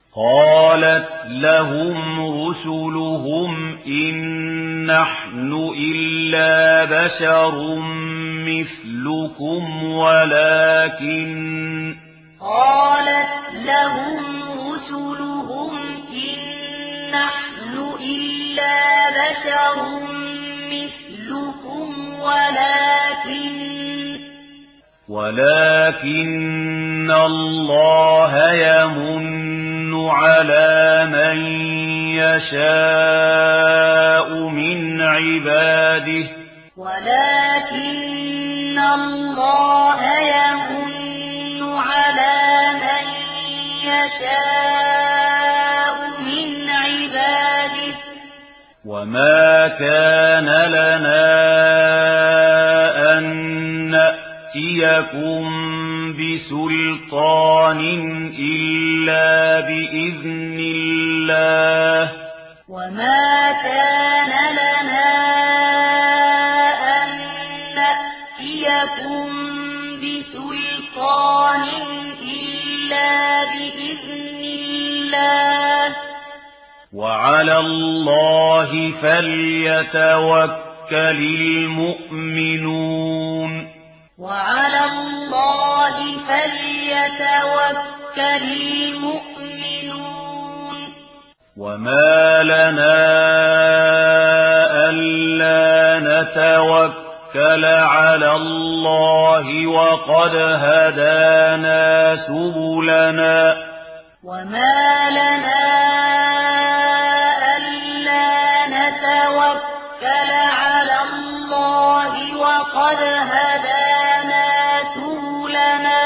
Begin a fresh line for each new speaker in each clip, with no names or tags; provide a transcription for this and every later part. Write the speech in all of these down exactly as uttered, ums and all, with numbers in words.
قالت لهم رسلهم إن نحن إلا بشر مثلكم ولكن
قالت لهم رسلهم إن نحن إلا بشر مثلكم ولكن
ولكن الله يمن على من يشاء من عباده
ولكن الله يمن على من يشاء من عباده
وما كان لنا أن نأتيكم بسلطان إلا بإذن الله
وما كان لنا أن نأتيكم بسلطان إلا بإذن الله
وعلى الله فليتوكل المؤمنون
وعلى الله فليتوكل المؤمنون
وما لنا ألا نتوكل على الله وقد هدانا سبلنا
وما لنا ألا نتوكل على الله وقد هدانا سبلنا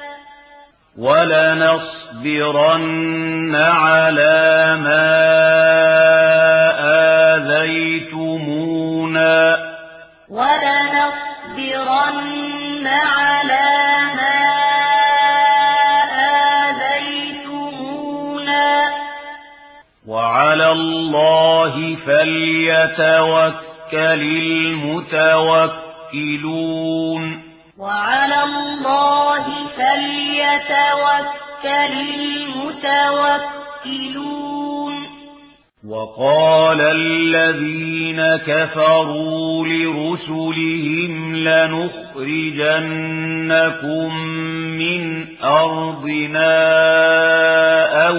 ولنصبرن على ما آذيتمونا
ولنصبرن على ما آذيتمونا
وعلى الله فليتوكل المتوكلون
وعلى الله فليتوكل المتوكلون
وقال الذين كفروا لرسلهم لنخرجنكم من أرضنا أو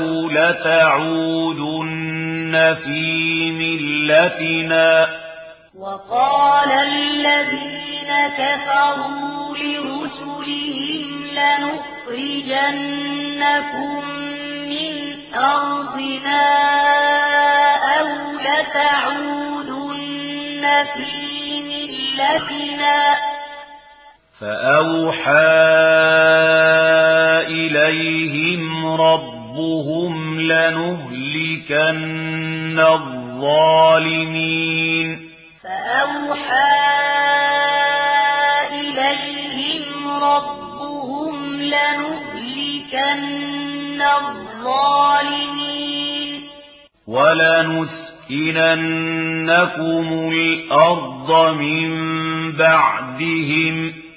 لتعودن في ملتنا
وقال الذين كفروا لرسلهم لنخرجنكم من أرضنا أو لتعودن في ملتنا
فأوحى إليهم ربهم لنهلكن الظالمين
فأوحى إليهم ربهم لنهلكن الظالمين
ولنسكننكم الأرض من بعدهم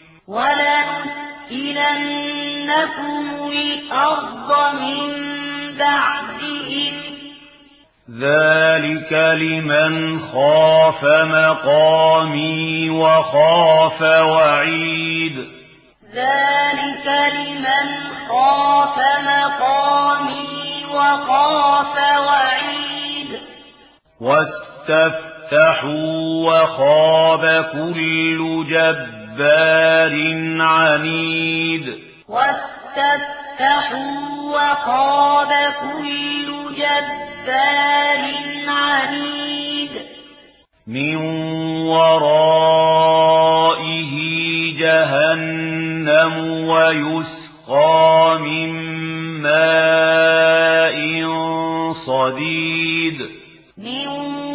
ولنسكننكم الأرض من بعدهم
ذلك لمن خاف مقامي وخاف وعيد
ذلك لمن خاف مقامي وخاف وعيد
واستفتحوا وخاب كل جبار عنيد
واستفتحوا وخاب كل جبار عنيد
من ورائه جهنم ويسقى من ماء صديد
من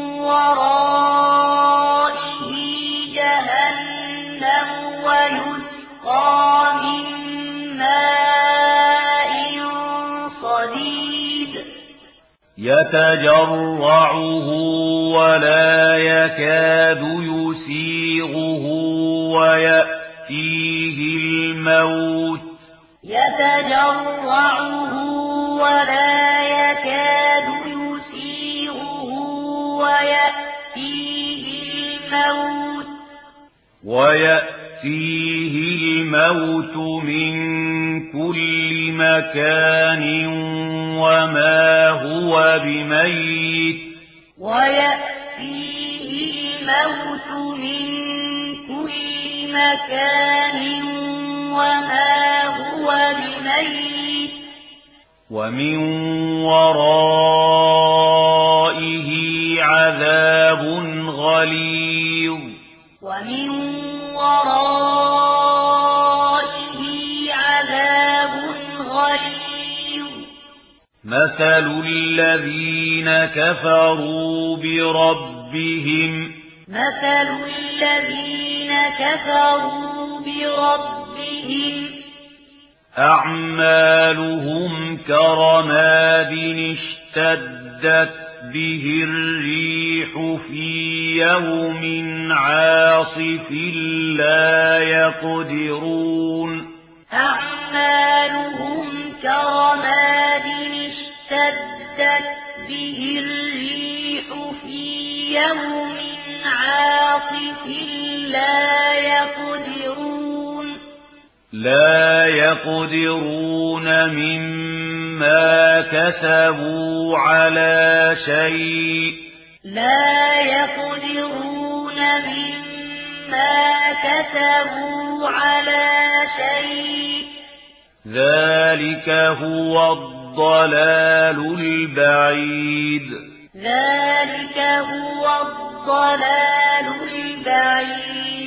ورائه جهنم ويسقى من ماء صديد
يتجرعه ولا يكاد يسيغه ويأتيه الموت
يتجرعه ولا يكاد
ويأتيه الموت من كل مكان وما هو بميت
ويأتيه الموت من كل مكان وما هو بميت
ومن ورائه عذاب غليظ
ومن ورائه عذاب غليظ
مثل الذين كفروا بربهم
مثل الذين كفروا بربهم
أعمالهم كرماد اشتدت به الريح في يوم عاصف لا يقدرون
أعمالهم كرماد اشتدت به الريح في يوم عاصف لا يقدرون
لا يقدرون مما كسبوا على شيء
لا يقدرون مما كسبوا على شيء
ذلك هو الضلال البعيد
ذلك هو الضلال البعيد